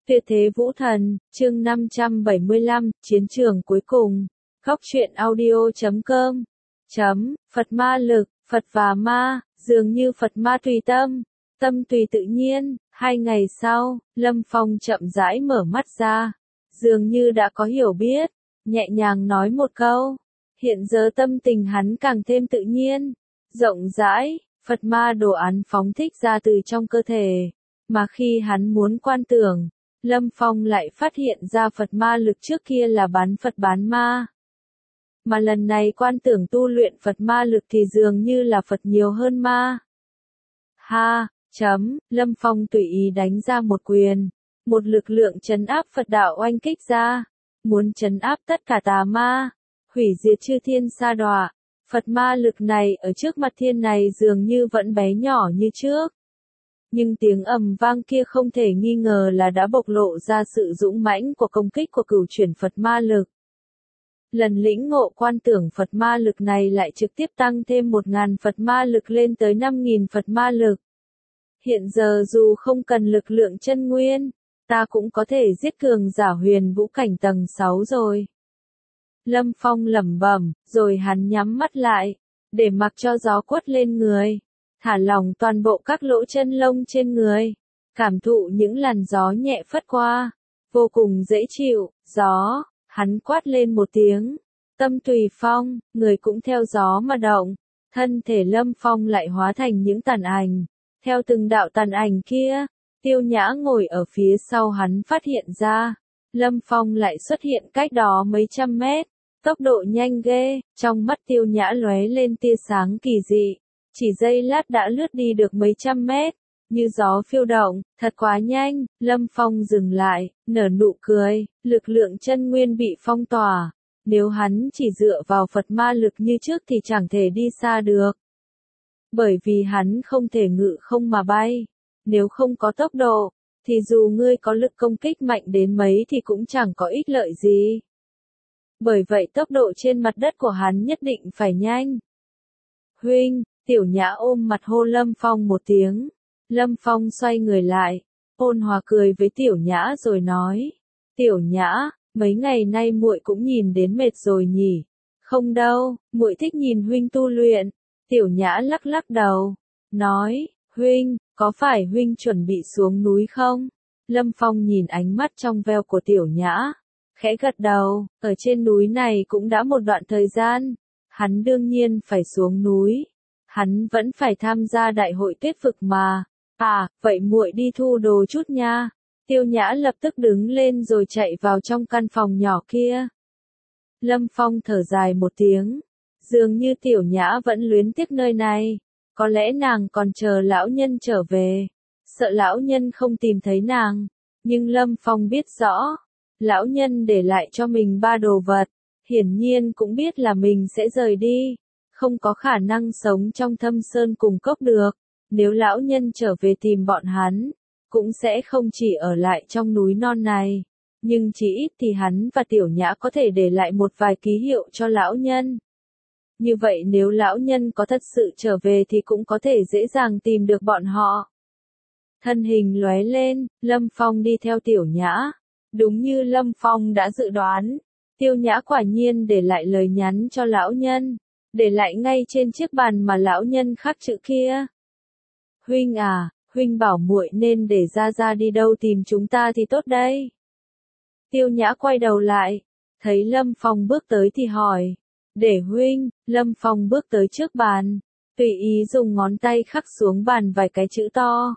Tuyệt thế vũ thần, chương 575, chiến trường cuối cùng. Góc truyện audio.com. Phật ma lực, Phật và ma, dường như Phật ma tùy tâm, tâm tùy tự nhiên. 2 ngày sau, Lâm Phong chậm rãi mở mắt ra, dường như đã có hiểu biết, nhẹ nhàng nói một câu. Hiện giờ tâm tình hắn càng thêm tự nhiên, rộng rãi, Phật ma đồ án phóng thích ra từ trong cơ thể, mà khi hắn muốn quan tưởng, Lâm Phong lại phát hiện ra Phật ma lực trước kia là bán Phật bán ma. Mà lần này quan tưởng tu luyện Phật ma lực thì dường như là Phật nhiều hơn ma. Lâm Phong tùy ý đánh ra một quyền, một lực lượng trấn áp Phật đạo oanh kích ra, muốn trấn áp tất cả tà ma, hủy diệt chư thiên sa đọa. Phật ma lực này ở trước mặt thiên này dường như vẫn bé nhỏ như trước. Nhưng tiếng ầm vang kia không thể nghi ngờ là đã bộc lộ ra sự dũng mãnh của công kích của cửu chuyển Phật ma lực. Lần lĩnh ngộ quan tưởng Phật ma lực này lại trực tiếp tăng thêm 1.000 Phật ma lực lên tới 5.000 Phật ma lực. Hiện giờ dù không cần lực lượng chân nguyên, ta cũng có thể giết cường giả huyền vũ cảnh tầng 6 rồi. Lâm Phong lẩm bẩm, rồi hắn nhắm mắt lại, để mặc cho gió quất lên người, thả lỏng toàn bộ các lỗ chân lông trên người, cảm thụ những làn gió nhẹ phất qua, vô cùng dễ chịu. Gió, hắn quát lên một tiếng, tâm tùy phong, người cũng theo gió mà động, thân thể Lâm Phong lại hóa thành những tàn ảnh, theo từng đạo tàn ảnh kia, Tiêu Nhã ngồi ở phía sau hắn phát hiện ra, Lâm Phong lại xuất hiện cách đó mấy trăm mét, tốc độ nhanh ghê, trong mắt Tiêu Nhã lóe lên tia sáng kỳ dị, chỉ giây lát đã lướt đi được mấy trăm mét, như gió phiêu động, thật quá nhanh. Lâm Phong dừng lại, nở nụ cười, lực lượng chân nguyên bị phong tỏa, nếu hắn chỉ dựa vào Phật ma lực như trước thì chẳng thể đi xa được. Bởi vì hắn không thể ngự không mà bay, nếu không có tốc độ, thì dù ngươi có lực công kích mạnh đến mấy thì cũng chẳng có ích lợi gì. Bởi vậy tốc độ trên mặt đất của hắn nhất định phải nhanh. Huynh, Tiểu Nhã ôm mặt hô Lâm Phong một tiếng. Lâm Phong xoay người lại, ôn hòa cười với Tiểu Nhã rồi nói, Tiểu Nhã, mấy ngày nay muội cũng nhìn đến mệt rồi nhỉ? Không đâu, muội thích nhìn huynh tu luyện. Tiểu Nhã lắc lắc đầu, nói, huynh, có phải huynh chuẩn bị xuống núi không? Lâm Phong nhìn ánh mắt trong veo của Tiểu Nhã, khẽ gật đầu, ở trên núi này cũng đã một đoạn thời gian, hắn đương nhiên phải xuống núi. Hắn vẫn phải tham gia đại hội tuyết vực mà. À, vậy muội đi thu đồ chút nha. Tiêu Nhã lập tức đứng lên rồi chạy vào trong căn phòng nhỏ kia. Lâm Phong thở dài một tiếng. Dường như Tiểu Nhã vẫn luyến tiếc nơi này. Có lẽ nàng còn chờ lão nhân trở về. Sợ lão nhân không tìm thấy nàng. Nhưng Lâm Phong biết rõ. Lão nhân để lại cho mình 3 đồ vật. Hiển nhiên cũng biết là mình sẽ rời đi. Không có khả năng sống trong thâm sơn cùng cốc được. Nếu lão nhân trở về tìm bọn hắn, cũng sẽ không chỉ ở lại trong núi non này. Nhưng chỉ ít thì hắn và Tiểu Nhã có thể để lại một vài ký hiệu cho lão nhân. Như vậy nếu lão nhân có thật sự trở về thì cũng có thể dễ dàng tìm được bọn họ. Thân hình lóe lên, Lâm Phong đi theo Tiểu Nhã. Đúng như Lâm Phong đã dự đoán, Tiêu Nhã quả nhiên để lại lời nhắn cho lão nhân. Để lại ngay trên chiếc bàn mà lão nhân khắc chữ kia. Huynh à, huynh bảo muội nên để ra đi đâu tìm chúng ta thì tốt đây. Tiêu Nhã quay đầu lại, thấy Lâm Phong bước tới thì hỏi. Để huynh. Lâm Phong bước tới trước bàn, tùy ý dùng ngón tay khắc xuống bàn vài cái chữ to.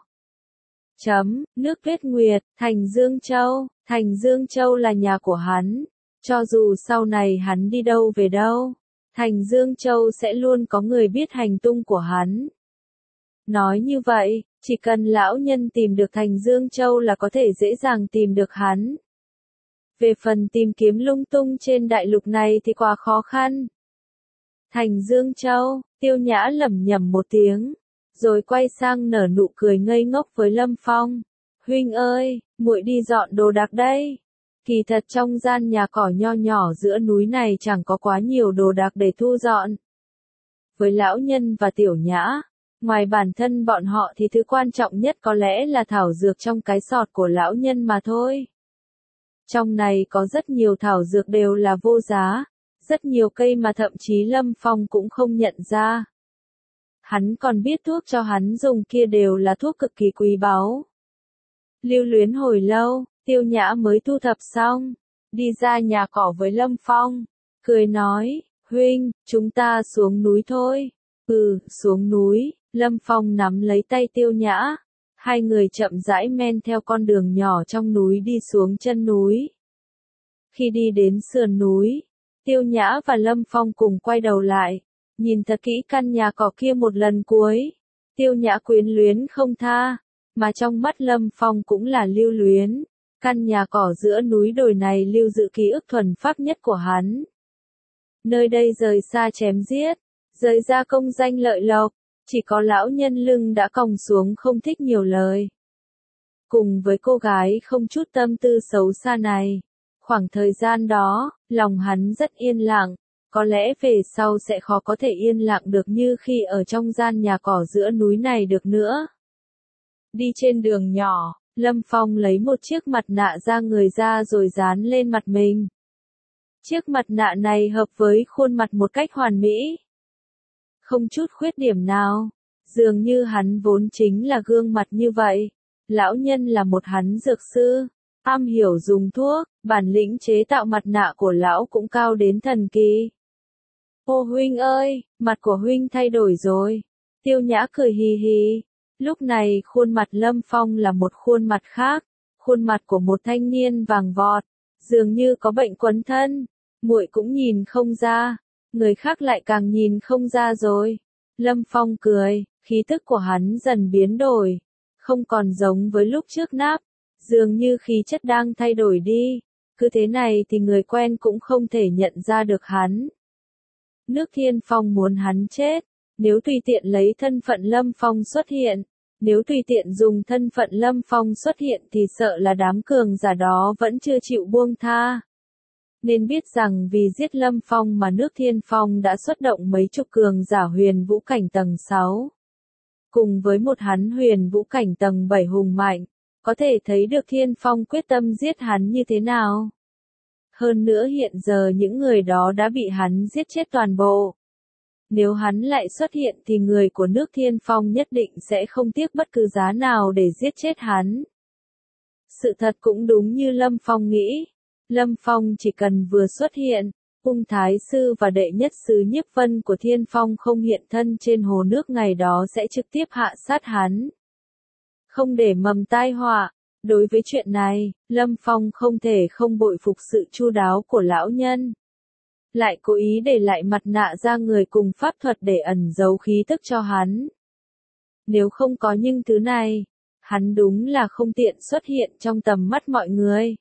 Nước Tuyết Nguyệt, Thành Dương Châu. Thành Dương Châu là nhà của hắn. Cho dù sau này hắn đi đâu về đâu, Thành Dương Châu sẽ luôn có người biết hành tung của hắn. Nói như vậy, chỉ cần lão nhân tìm được Thành Dương Châu là có thể dễ dàng tìm được hắn. Về phần tìm kiếm lung tung trên đại lục này thì quá khó khăn. Thành Dương Châu, Tiêu Nhã lẩm nhẩm một tiếng, rồi quay sang nở nụ cười ngây ngốc với Lâm Phong. Huynh ơi, muội đi dọn đồ đạc đây. Kỳ thật trong gian nhà cỏ nho nhỏ giữa núi này chẳng có quá nhiều đồ đạc để thu dọn. Với lão nhân và Tiểu Nhã, Ngoài bản thân bọn họ thì thứ quan trọng nhất có lẽ là thảo dược trong cái sọt của lão nhân mà thôi. Trong này có rất nhiều thảo dược đều là vô giá, rất nhiều cây mà thậm chí Lâm Phong cũng không nhận ra. Hắn còn biết thuốc cho hắn dùng kia đều là thuốc cực kỳ quý báu. Lưu luyến hồi lâu, Tiêu Nhã mới thu thập xong, đi ra nhà cỏ với Lâm Phong, cười nói, huynh, chúng ta xuống núi thôi. Xuống núi, Lâm Phong nắm lấy tay Tiêu Nhã, hai người chậm rãi men theo con đường nhỏ trong núi đi xuống chân núi. Khi đi đến sườn núi, Tiêu Nhã và Lâm Phong cùng quay đầu lại, nhìn thật kỹ căn nhà cỏ kia một lần cuối. Tiêu Nhã quyến luyến không tha, mà trong mắt Lâm Phong cũng là lưu luyến. Căn nhà cỏ giữa núi đồi này lưu giữ ký ức thuần phác nhất của hắn. Nơi đây rời xa chém giết, rời ra công danh lợi lộc, chỉ có lão nhân lưng đã còng xuống không thích nhiều lời. Cùng với cô gái không chút tâm tư xấu xa này, khoảng thời gian đó, lòng hắn rất yên lặng, có lẽ về sau sẽ khó có thể yên lặng được như khi ở trong gian nhà cỏ giữa núi này được nữa. Đi trên đường nhỏ, Lâm Phong lấy một chiếc mặt nạ da người ra rồi dán lên mặt mình. Chiếc mặt nạ này hợp với khuôn mặt một cách hoàn mỹ. Không chút khuyết điểm nào, dường như hắn vốn chính là gương mặt như vậy. Lão nhân là một hắn dược sư, am hiểu dùng thuốc, bản lĩnh chế tạo mặt nạ của lão cũng cao đến thần kỳ. Ô huynh ơi, mặt của huynh thay đổi rồi. Tiêu Nhã cười hì hì. Lúc này khuôn mặt Lâm Phong là một khuôn mặt khác, khuôn mặt của một thanh niên vàng vọt, dường như có bệnh quấn thân. Muội cũng nhìn không ra, người khác lại càng nhìn không ra rồi. Lâm Phong cười, khí tức của hắn dần biến đổi, không còn giống với lúc trước náp, dường như khí chất đang thay đổi đi, cứ thế này thì người quen cũng không thể nhận ra được hắn. Nước Thiên Phong muốn hắn chết, nếu tùy tiện lấy thân phận Lâm Phong xuất hiện, nếu tùy tiện dùng thân phận Lâm Phong xuất hiện thì sợ là đám cường giả đó vẫn chưa chịu buông tha. Nên biết rằng vì giết Lâm Phong mà nước Thiên Phong đã xuất động mấy chục cường giả huyền vũ cảnh tầng 6. Cùng với một hắn huyền vũ cảnh tầng 7 hùng mạnh, có thể thấy được Thiên Phong quyết tâm giết hắn như thế nào. Hơn nữa hiện giờ những người đó đã bị hắn giết chết toàn bộ. Nếu hắn lại xuất hiện thì người của nước Thiên Phong nhất định sẽ không tiếc bất cứ giá nào để giết chết hắn. Sự thật cũng đúng như Lâm Phong nghĩ. Lâm Phong chỉ cần vừa xuất hiện, Ung Thái Sư và đệ nhất sứ Nhiếp Vân của Thiên Phong không hiện thân trên hồ nước ngày đó sẽ trực tiếp hạ sát hắn. Không để mầm tai họa, đối với chuyện này, Lâm Phong không thể không bội phục sự chu đáo của lão nhân. Lại cố ý để lại mặt nạ ra người cùng pháp thuật để ẩn giấu khí tức cho hắn. Nếu không có những thứ này, hắn đúng là không tiện xuất hiện trong tầm mắt mọi người.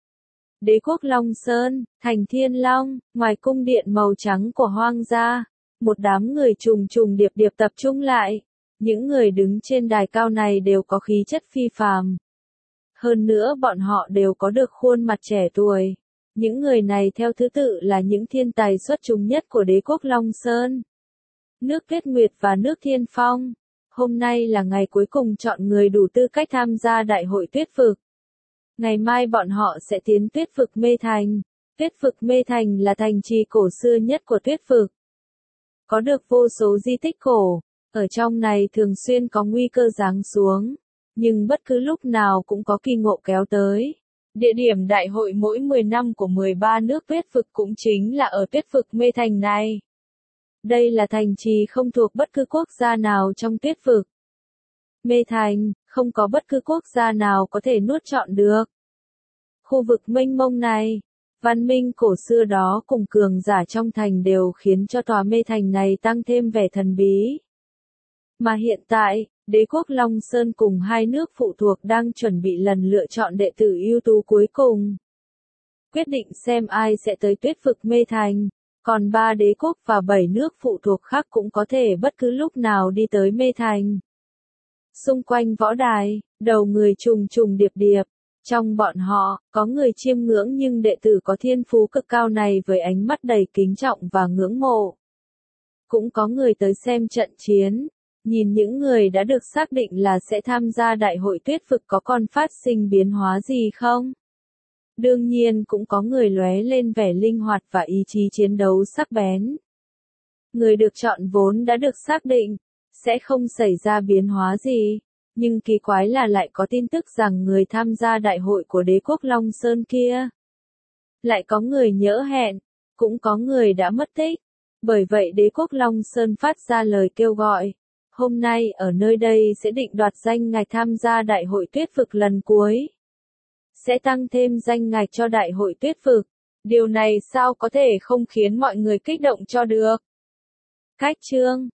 Đế quốc Long Sơn, thành Thiên Long, ngoài cung điện màu trắng của hoang gia, một đám người trùng trùng điệp điệp tập trung lại. Những người đứng trên đài cao này đều có khí chất phi phàm. Hơn nữa bọn họ đều có được khuôn mặt trẻ tuổi. Những người này theo thứ tự là những thiên tài xuất chúng nhất của đế quốc Long Sơn. Nước Tuyết Nguyệt và nước Thiên Phong. Hôm nay là ngày cuối cùng chọn người đủ tư cách tham gia đại hội tuyết vực. Ngày mai bọn họ sẽ tiến tuyết vực Mê Thành. Tuyết vực Mê Thành là thành trì cổ xưa nhất của tuyết vực. Có được vô số di tích cổ, ở trong này thường xuyên có nguy cơ giáng xuống, nhưng bất cứ lúc nào cũng có kỳ ngộ kéo tới. Địa điểm đại hội mỗi 10 năm của 13 nước tuyết vực cũng chính là ở tuyết vực Mê Thành này. Đây là thành trì không thuộc bất cứ quốc gia nào trong tuyết vực. Mê Thành, không có bất cứ quốc gia nào có thể nuốt trọn được. Khu vực mênh mông này, văn minh cổ xưa đó cùng cường giả trong thành đều khiến cho tòa Mê Thành này tăng thêm vẻ thần bí. Mà hiện tại, đế quốc Long Sơn cùng hai nước phụ thuộc đang chuẩn bị lần lựa chọn đệ tử ưu tú cuối cùng. Quyết định xem ai sẽ tới tuyết vực Mê Thành, còn 3 đế quốc và 7 nước phụ thuộc khác cũng có thể bất cứ lúc nào đi tới Mê Thành. Xung quanh võ đài, đầu người trùng trùng điệp điệp. Trong bọn họ, có người chiêm ngưỡng nhưng đệ tử có thiên phú cực cao này với ánh mắt đầy kính trọng và ngưỡng mộ. Cũng có người tới xem trận chiến. Nhìn những người đã được xác định là sẽ tham gia đại hội tuyết vực có còn phát sinh biến hóa gì không? Đương nhiên cũng có người lóe lên vẻ linh hoạt và ý chí chiến đấu sắc bén. Người được chọn vốn đã được xác định, sẽ không xảy ra biến hóa gì. Nhưng kỳ quái là lại có tin tức rằng người tham gia đại hội của đế quốc Long Sơn kia lại có người nhỡ hẹn, cũng có người đã mất tích. Bởi vậy đế quốc Long Sơn phát ra lời kêu gọi. Hôm nay ở nơi đây sẽ định đoạt danh ngạch tham gia đại hội tuyết vực lần cuối. Sẽ tăng thêm danh ngạch cho đại hội tuyết vực. Điều này sao có thể không khiến mọi người kích động cho được? Cách chương